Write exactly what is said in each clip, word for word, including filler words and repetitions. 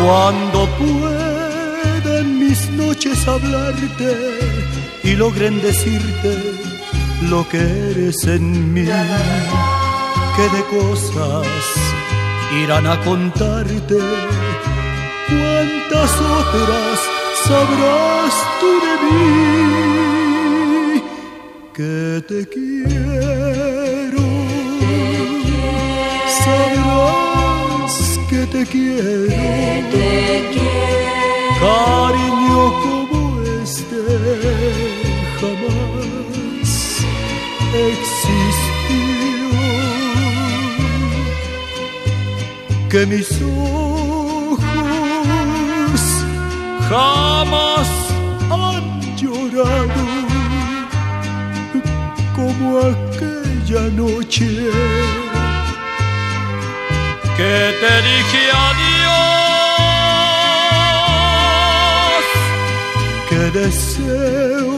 Cuando puedan mis noches hablarte y logren decirte lo que eres en mí, que de cosas irán a contarte, cuántas otras sabrás tú de mí, que te quiero, sabrás que te quiero, cariño como este jamás existió, que mis ojos jamás han llorado como aquella noche que te dije adiós, que deseo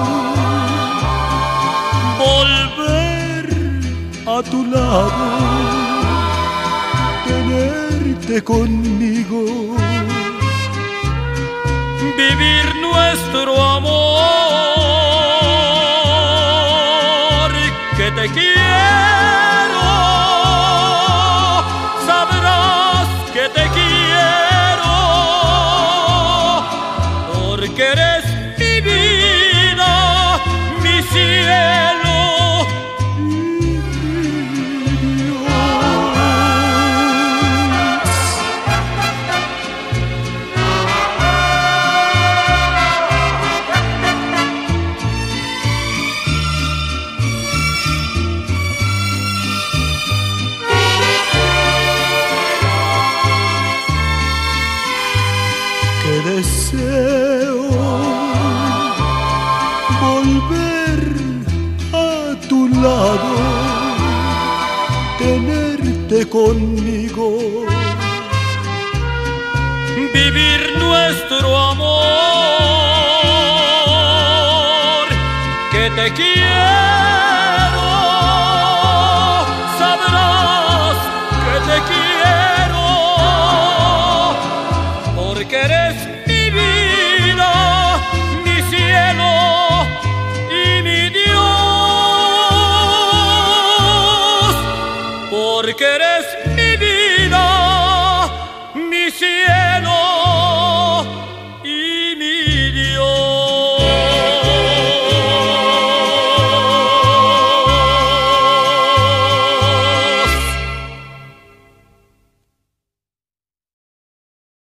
volver a tu lado, tenerte conmigo, vivir nuestro amor, que te quiero, sabrás que te quiero, porque eres mi vida, mi cielo y mi Dios. Que deseo volver a tu lado, tenerte conmigo, vivir nuestro amor, que te quiero.